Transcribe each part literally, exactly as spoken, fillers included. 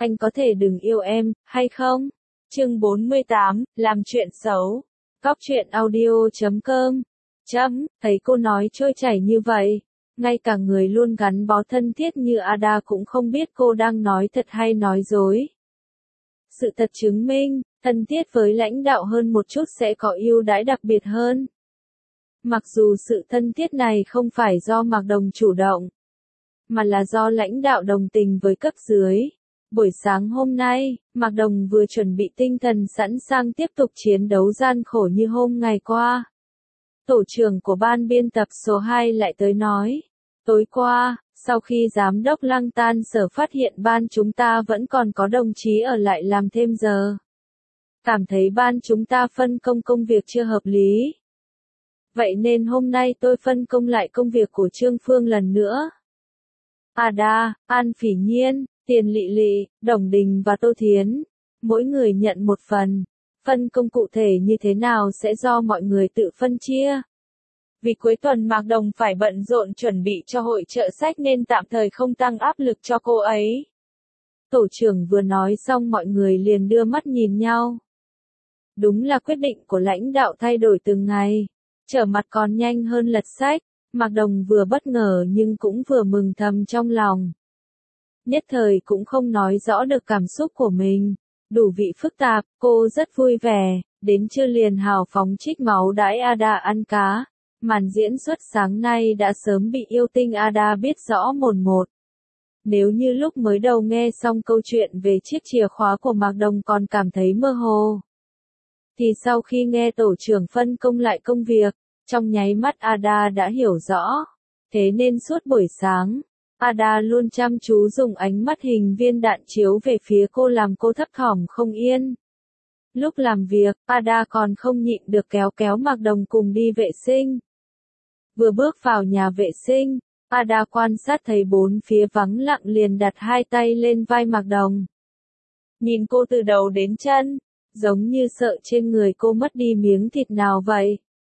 anh có thể đừng yêu em, hay không? Chương bốn mươi tám, làm chuyện xấu. Cóc truyện audio chấm com. Chấm, thấy cô nói trôi chảy như vậy. Ngay cả người luôn gắn bó thân thiết như Ada cũng không biết cô đang nói thật hay nói dối. Sự thật chứng minh, thân thiết với lãnh đạo hơn một chút sẽ có ưu đãi đặc biệt hơn. Mặc dù sự thân thiết này không phải do Mạc Đồng chủ động, mà là do lãnh đạo đồng tình với cấp dưới. Buổi sáng hôm nay, Mạc Đồng vừa chuẩn bị tinh thần sẵn sàng tiếp tục chiến đấu gian khổ như hôm ngày qua. Tổ trưởng của ban biên tập số hai lại tới nói, tối qua, sau khi giám đốc Lăng tan sở phát hiện ban chúng ta vẫn còn có đồng chí ở lại làm thêm giờ. Cảm thấy ban chúng ta phân công công việc chưa hợp lý. Vậy nên hôm nay tôi phân công lại công việc của Trương Phương lần nữa. Ada, An Phỉ Nhiên, Tiền Lị Lị, Đồng Đình và Tô Thiến, mỗi người nhận một phần. Phân công cụ thể như thế nào sẽ do mọi người tự phân chia. Vì cuối tuần Mạc Đồng phải bận rộn chuẩn bị cho hội chợ sách nên tạm thời không tăng áp lực cho cô ấy. Tổ trưởng vừa nói xong mọi người liền đưa mắt nhìn nhau. Đúng là quyết định của lãnh đạo thay đổi từng ngày. Trở mặt còn nhanh hơn lật sách. Mạc Đồng vừa bất ngờ nhưng cũng vừa mừng thầm trong lòng. Nhất thời cũng không nói rõ được cảm xúc của mình. Đủ vị phức tạp, cô rất vui vẻ, đến trưa liền hào phóng trích máu đãi Ada ăn cá. Màn diễn xuất sáng nay đã sớm bị yêu tinh Ada biết rõ mồn một. Nếu như lúc mới đầu nghe xong câu chuyện về chiếc chìa khóa của Mạc Đồng còn cảm thấy mơ hồ, thì sau khi nghe tổ trưởng phân công lại công việc, trong nháy mắt Ada đã hiểu rõ. Thế nên suốt buổi sáng, Ada luôn chăm chú dùng ánh mắt hình viên đạn chiếu về phía cô làm cô thấp thỏm không yên. Lúc làm việc, Ada còn không nhịn được kéo kéo Mạc Đồng cùng đi vệ sinh. Vừa bước vào nhà vệ sinh, Ada quan sát thấy bốn phía vắng lặng liền đặt hai tay lên vai Mạc Đồng. Nhìn cô từ đầu đến chân, giống như sợ trên người cô mất đi miếng thịt nào vậy.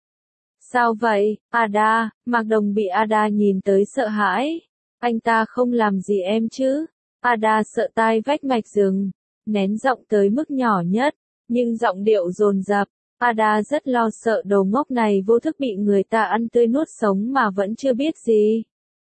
Sao vậy, Ada? Mạc Đồng bị Ada nhìn tới sợ hãi. Anh ta không làm gì em chứ? Ada sợ tai vách mạch rừng, nén giọng tới mức nhỏ nhất, nhưng giọng điệu dồn dập. Ada rất lo sợ đồ ngốc này vô thức bị người ta ăn tươi nuốt sống mà vẫn chưa biết gì.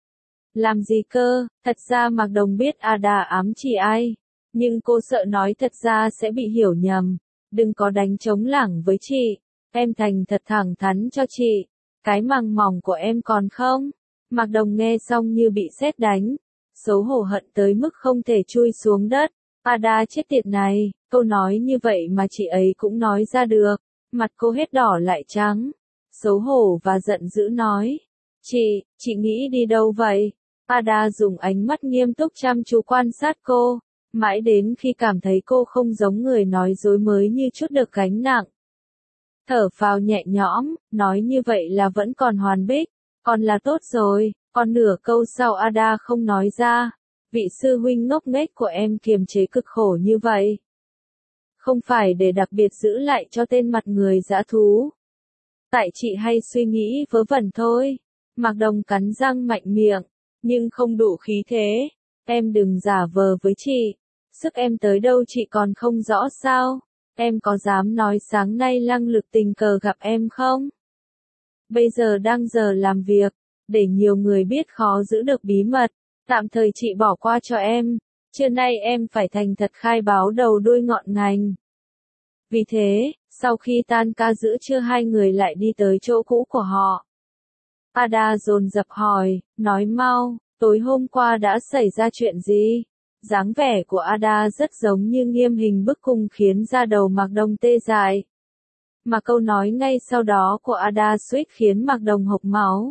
Làm gì cơ? Thật ra Mạc Đồng biết Ada ám chỉ ai, nhưng cô sợ nói thật ra sẽ bị hiểu nhầm. Đừng có đánh trống lảng với chị. Em thành thật thẳng thắn cho chị. Cái màng mỏng của em còn không? Mạc Đồng nghe xong như bị sét đánh. Xấu hổ hận tới mức không thể chui xuống đất. Ada chết tiệt này, câu nói như vậy mà chị ấy cũng nói ra được. Mặt cô hết đỏ lại trắng. Xấu hổ và giận dữ nói. Chị, chị nghĩ đi đâu vậy? Ada dùng ánh mắt nghiêm túc chăm chú quan sát cô. Mãi đến khi cảm thấy cô không giống người nói dối mới như chút được gánh nặng. Thở phào nhẹ nhõm, nói như vậy là vẫn còn hoàn bích, còn là tốt rồi. Còn nửa câu sau Ada không nói ra. Vị sư huynh ngốc nghếch của em kiềm chế cực khổ như vậy, không phải để đặc biệt giữ lại cho tên mặt người dã thú. Tại chị hay suy nghĩ vớ vẩn thôi. Mạc Đồng cắn răng mạnh miệng, nhưng không đủ khí thế. Em đừng giả vờ với chị. Sức em tới đâu chị còn không rõ sao? Em có dám nói sáng nay Lăng Lực tình cờ gặp em không? Bây giờ đang giờ làm việc, để nhiều người biết khó giữ được bí mật. Tạm thời chị bỏ qua cho em. Trưa nay em phải thành thật khai báo đầu đuôi ngọn ngành. Vì thế, sau khi tan ca giữa trưa hai người lại đi tới chỗ cũ của họ. Ada dồn dập hỏi, nói mau, tối hôm qua đã xảy ra chuyện gì? Dáng vẻ của Ada rất giống như nghiêm hình bức cung khiến da đầu Mạc Đồng tê dại. Mà câu nói ngay sau đó của Ada suýt khiến Mạc Đồng hộc máu.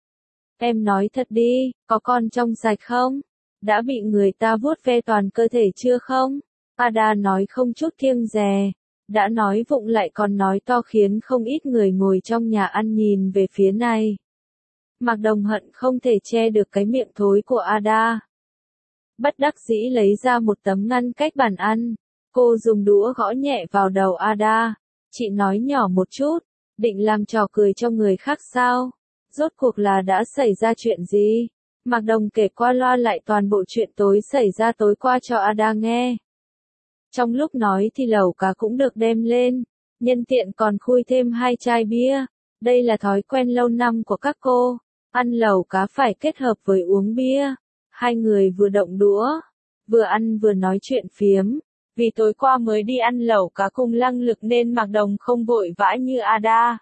Em nói thật đi, có con trong sạch không? Đã bị người ta vuốt ve toàn cơ thể chưa không? Ada nói không chút kiêng dè. Đã nói vụng lại còn nói to khiến không ít người ngồi trong nhà ăn nhìn về phía này. Mạc Đồng hận không thể che được cái miệng thối của Ada. Bất đắc dĩ lấy ra một tấm ngăn cách bàn ăn. Cô dùng đũa gõ nhẹ vào đầu Ada. Chị nói nhỏ một chút, định làm trò cười cho người khác sao? Rốt cuộc là đã xảy ra chuyện gì? Mạc Đồng kể qua loa lại toàn bộ chuyện tối xảy ra tối qua cho Ada nghe. Trong lúc nói thì lẩu cá cũng được đem lên, nhân tiện còn khui thêm hai chai bia. Đây là thói quen lâu năm của các cô, ăn lẩu cá phải kết hợp với uống bia. Hai người vừa động đũa, vừa ăn vừa nói chuyện phiếm. Vì tối qua mới đi ăn lẩu cá cùng Lăng Lực nên Mạc Đồng không vội vã như Ada.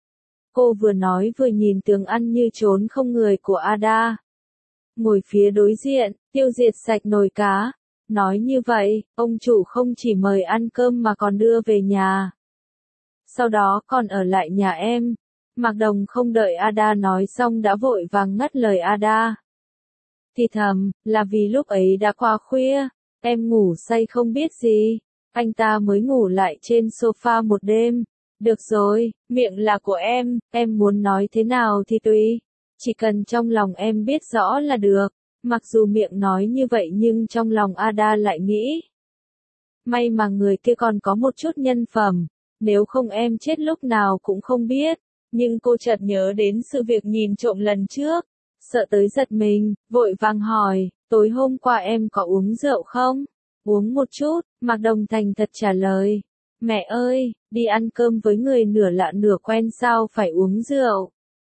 Cô vừa nói vừa nhìn tường ăn như trốn không người của Ada. Ngồi phía đối diện, tiêu diệt sạch nồi cá. Nói như vậy, ông chủ không chỉ mời ăn cơm mà còn đưa về nhà. Sau đó còn ở lại nhà em. Mạc Đồng không đợi Ada nói xong đã vội vàng ngắt lời Ada. Thì thầm, là vì lúc ấy đã qua khuya, em ngủ say không biết gì. Anh ta mới ngủ lại trên sofa một đêm. Được rồi, miệng là của em, em muốn nói thế nào thì tùy. Chỉ cần trong lòng em biết rõ là được. Mặc dù miệng nói như vậy nhưng trong lòng Ada lại nghĩ. May mà người kia còn có một chút nhân phẩm, nếu không em chết lúc nào cũng không biết. Nhưng cô chợt nhớ đến sự việc nhìn trộm lần trước, sợ tới giật mình, vội vàng hỏi, tối hôm qua em có uống rượu không? Uống một chút, Mạc Đồng thành thật trả lời. Mẹ ơi, đi ăn cơm với người nửa lạ nửa quen sao phải uống rượu?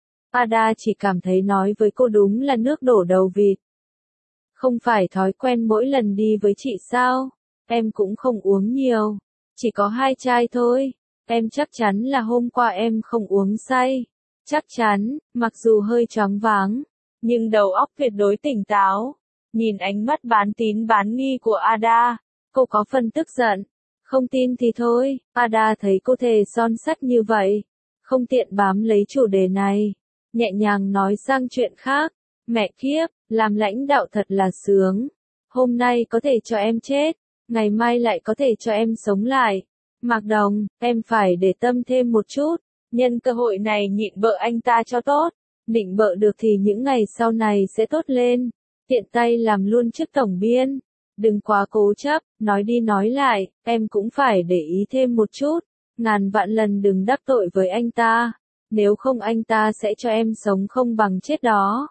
Ada chỉ cảm thấy nói với cô đúng là nước đổ đầu vịt. Không phải thói quen mỗi lần đi với chị sao? Em cũng không uống nhiều, chỉ có hai chai thôi. Em chắc chắn là hôm qua em không uống say. Chắc chắn, mặc dù hơi choáng váng, nhưng đầu óc tuyệt đối tỉnh táo. Nhìn ánh mắt bán tín bán nghi của Ada, cô có phần tức giận. Không tin thì thôi, Ada thấy cô thề son sắt như vậy, không tiện bám lấy chủ đề này. Nhẹ nhàng nói sang chuyện khác. Mẹ kiếp, làm lãnh đạo thật là sướng. Hôm nay có thể cho em chết, ngày mai lại có thể cho em sống lại. Mạc Đồng, em phải để tâm thêm một chút, nhân cơ hội này nhịn bợ anh ta cho tốt. Định bợ được thì những ngày sau này sẽ tốt lên. Tiện tay làm luôn chức tổng biên. Đừng quá cố chấp, nói đi nói lại, em cũng phải để ý thêm một chút. Ngàn vạn lần đừng đắc tội với anh ta, nếu không anh ta sẽ cho em sống không bằng chết đó.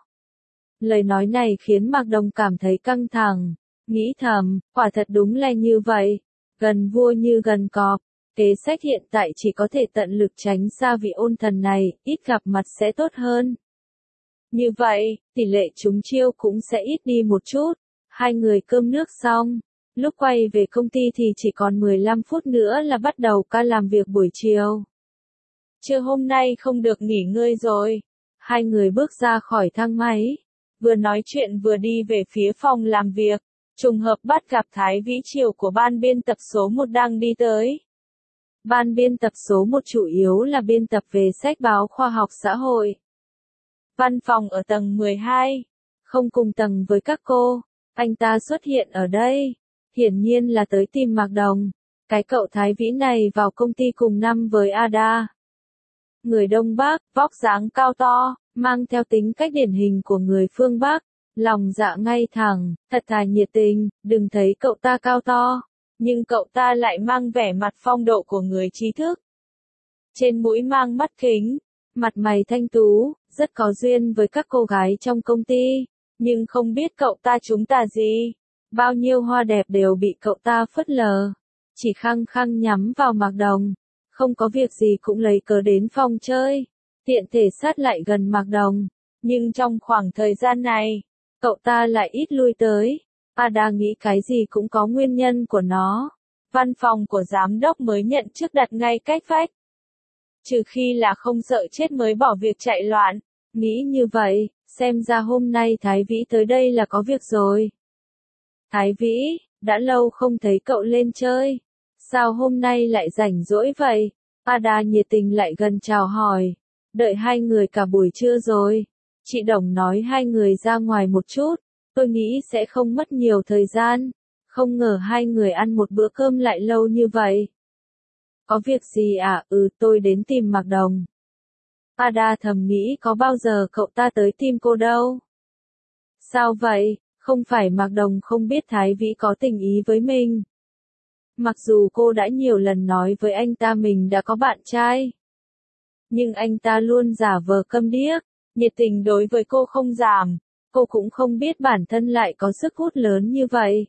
Lời nói này khiến Mạc Đồng cảm thấy căng thẳng, nghĩ thầm, quả thật đúng là như vậy, gần vua như gần cọp, kế sách hiện tại chỉ có thể tận lực tránh xa vị ôn thần này, ít gặp mặt sẽ tốt hơn. Như vậy, tỷ lệ trúng chiêu cũng sẽ ít đi một chút. Hai người cơm nước xong, lúc quay về công ty thì chỉ còn mười lăm phút nữa là bắt đầu ca làm việc buổi chiều. Trưa hôm nay không được nghỉ ngơi rồi. Hai người bước ra khỏi thang máy, vừa nói chuyện vừa đi về phía phòng làm việc, trùng hợp bắt gặp Thái Vĩ Triều của ban biên tập số một đang đi tới. Ban biên tập số một chủ yếu là biên tập về sách báo khoa học xã hội. Văn phòng ở tầng mười hai, không cùng tầng với các cô, anh ta xuất hiện ở đây, hiển nhiên là tới tìm Mạc Đồng. Cái cậu Thái Vĩ này vào công ty cùng năm với Ada. Người Đông Bắc, vóc dáng cao to, mang theo tính cách điển hình của người phương Bắc, lòng dạ ngay thẳng, thật thà nhiệt tình, đừng thấy cậu ta cao to, nhưng cậu ta lại mang vẻ mặt phong độ của người trí thức. Trên mũi mang mắt kính, mặt mày thanh tú, rất có duyên với các cô gái trong công ty, nhưng không biết cậu ta chúng ta gì. Bao nhiêu hoa đẹp đều bị cậu ta phớt lờ, chỉ khăng khăng nhắm vào Mạc Đồng. Không có việc gì cũng lấy cớ đến phòng chơi, tiện thể sát lại gần Mạc Đồng. Nhưng trong khoảng thời gian này, cậu ta lại ít lui tới. Ada nghĩ cái gì cũng có nguyên nhân của nó. Văn phòng của giám đốc mới nhận chức đặt ngay cách vách. Trừ khi là không sợ chết mới bỏ việc chạy loạn. Nghĩ như vậy, xem ra hôm nay Thái Vĩ tới đây là có việc rồi. Thái Vĩ, đã lâu không thấy cậu lên chơi. Sao hôm nay lại rảnh rỗi vậy? Ada nhiệt tình lại gần chào hỏi. Đợi hai người cả buổi trưa rồi. Chị Đồng nói hai người ra ngoài một chút. Tôi nghĩ sẽ không mất nhiều thời gian. Không ngờ hai người ăn một bữa cơm lại lâu như vậy. Có việc gì à? Ừ, tôi đến tìm Mạc Đồng. Ada thầm nghĩ có bao giờ cậu ta tới tìm cô đâu. Sao vậy? Không phải Mạc Đồng không biết Thái Vĩ có tình ý với mình. Mặc dù cô đã nhiều lần nói với anh ta mình đã có bạn trai. Nhưng anh ta luôn giả vờ câm điếc, nhiệt tình đối với cô không giảm. Cô cũng không biết bản thân lại có sức hút lớn như vậy.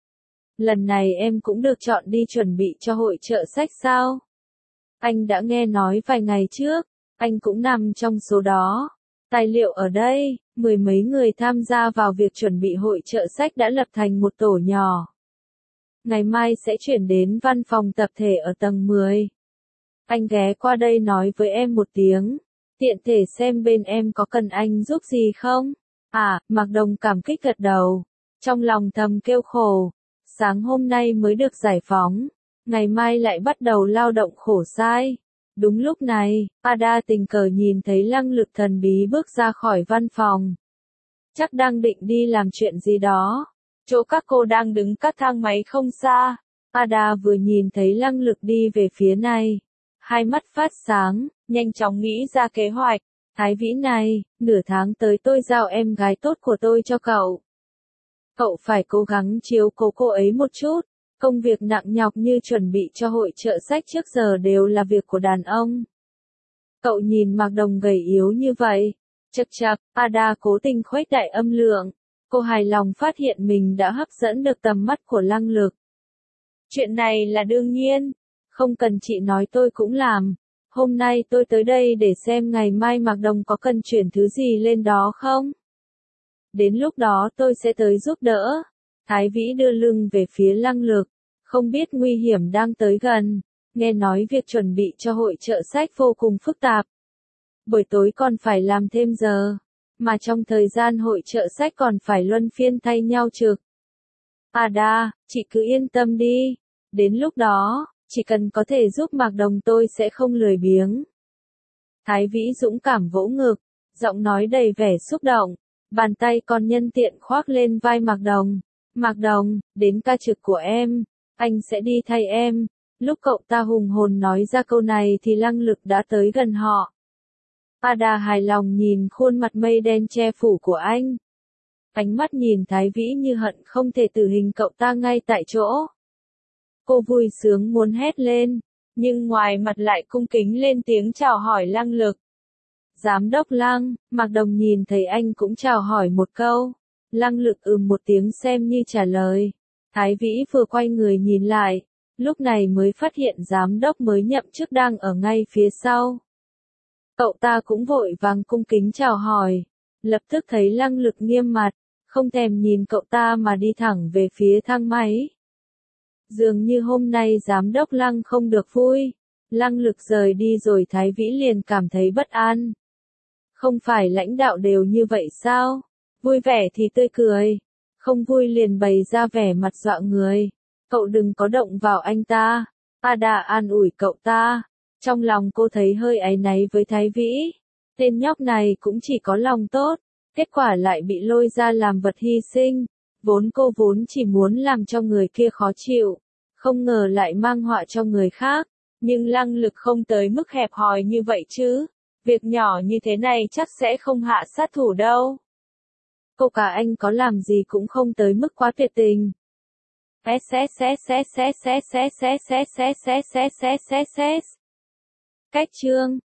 Lần này em cũng được chọn đi chuẩn bị cho hội chợ sách sao? Anh đã nghe nói vài ngày trước, anh cũng nằm trong số đó. Tài liệu ở đây, mười mấy người tham gia vào việc chuẩn bị hội chợ sách đã lập thành một tổ nhỏ. Ngày mai sẽ chuyển đến văn phòng tập thể ở tầng mười. Anh ghé qua đây nói với em một tiếng, tiện thể xem bên em có cần anh giúp gì không? À, Mạc Đồng cảm kích gật đầu, trong lòng thầm kêu khổ, sáng hôm nay mới được giải phóng, ngày mai lại bắt đầu lao động khổ sai. Đúng lúc này, Ada tình cờ nhìn thấy Lăng Lực thần bí bước ra khỏi văn phòng. Chắc đang định đi làm chuyện gì đó. Chỗ các cô đang đứng các thang máy không xa. Ada vừa nhìn thấy Lăng Lực đi về phía này. Hai mắt phát sáng, nhanh chóng nghĩ ra kế hoạch. Thái Vĩ này, nửa tháng tới tôi giao em gái tốt của tôi cho cậu. Cậu phải cố gắng chiếu cố cô ấy một chút. Công việc nặng nhọc như chuẩn bị cho hội chợ sách trước giờ đều là việc của đàn ông. Cậu nhìn Mạc Đồng gầy yếu như vậy. Chậc chậc, Ada cố tình khuếch đại âm lượng. Cô hài lòng phát hiện mình đã hấp dẫn được tầm mắt của Lăng Lực. Chuyện này là đương nhiên. Không cần chị nói tôi cũng làm. Hôm nay tôi tới đây để xem ngày mai Mạc Đồng có cần chuyển thứ gì lên đó không? Đến lúc đó tôi sẽ tới giúp đỡ. Thái Vĩ đưa lưng về phía Lăng Lực, không biết nguy hiểm đang tới gần, nghe nói việc chuẩn bị cho hội chợ sách vô cùng phức tạp. Buổi tối còn phải làm thêm giờ, mà trong thời gian hội chợ sách còn phải luân phiên thay nhau trực. Ada, chị cứ yên tâm đi, đến lúc đó, chỉ cần có thể giúp Mạc Đồng tôi sẽ không lười biếng. Thái Vĩ dũng cảm vỗ ngực, giọng nói đầy vẻ xúc động, bàn tay còn nhân tiện khoác lên vai Mạc Đồng. Mạc Đồng, đến ca trực của em, anh sẽ đi thay em. Lúc cậu ta hùng hồn nói ra câu này thì Lăng Lực đã tới gần họ. Ada hài lòng nhìn khuôn mặt mây đen che phủ của anh. Ánh mắt nhìn Thái Vĩ như hận không thể tử hình cậu ta ngay tại chỗ. Cô vui sướng muốn hét lên, nhưng ngoài mặt lại cung kính lên tiếng chào hỏi Lăng Lực. Giám đốc Lăng, Mạc Đồng nhìn thấy anh cũng chào hỏi một câu. Lăng Lực ừm một tiếng xem như trả lời. Thái Vĩ vừa quay người nhìn lại, lúc này mới phát hiện giám đốc mới nhậm chức đang ở ngay phía sau. Cậu ta cũng vội vàng cung kính chào hỏi, lập tức thấy Lăng Lực nghiêm mặt, không thèm nhìn cậu ta mà đi thẳng về phía thang máy. Dường như hôm nay giám đốc Lăng không được vui, Lăng Lực rời đi rồi Thái Vĩ liền cảm thấy bất an. Không phải lãnh đạo đều như vậy sao? Vui vẻ thì tươi cười, không vui liền bày ra vẻ mặt dọa người. Cậu đừng có động vào anh ta. Ada an ủi cậu ta. Trong lòng cô thấy hơi áy náy với Thái Vĩ. Tên nhóc này cũng chỉ có lòng tốt, kết quả lại bị lôi ra làm vật hy sinh. Vốn cô vốn chỉ muốn làm cho người kia khó chịu, không ngờ lại mang họa cho người khác. Nhưng Lăng Lực không tới mức hẹp hòi như vậy chứ. Việc nhỏ như thế này chắc sẽ không hạ sát thủ đâu. Cô cả anh có làm gì cũng không tới mức quá tuyệt tình. Cách chương